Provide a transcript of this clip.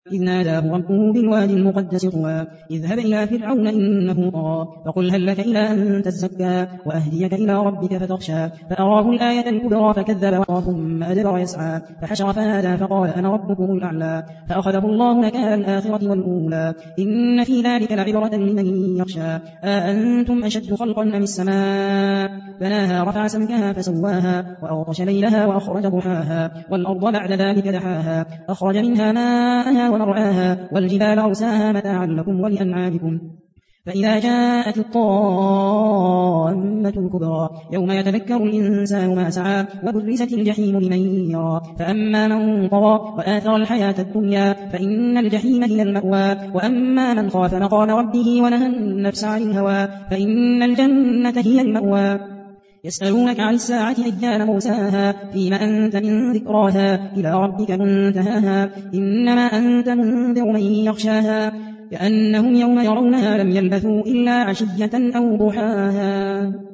إذ ناداه ربه بالوادي المقدس طوى اذهب إلى فرعون إنه طغى فقل هل لك إلى أن تزكى وأهديك إلى ربك فتخشى فأراه الآية الكبرى فكذب وعصى ثم أدبر يسعى فحشر فنادى فقال أنا ربكم الأعلى فأخذه الله نكال الآخرة والأولى إن في ذلك لعبرة لمن يخشى أأنتم أشد خلقا أم السماء بناها رفع سمكها فسواها وأغطش ليلها وأخرج ضحاها والأرض بعد ذلك دحاها أخرج منها ماءها ومرعاها والجبال أرساها متاعا لكم ولأنعامكم فإذا جاءت الطامة الكبرى يوم يتذكر الإنسان ما سعى وبرزت الجحيم لمن يرى فأما من طغى وآثر الحياة الدنيا فإن الجحيم هي المأوى وأما من خاف مقام ربه ونهى النفس عن الهوى فإن الجنة هي المأوى يسألونك عن الساعة أيان مرساها فيما أنت من ذكراها إلى ربك منتهاها إنما أنت منذر من يخشاها كأنهم يوم يرونها لم يلبثوا إلا عشية أو ضحاها.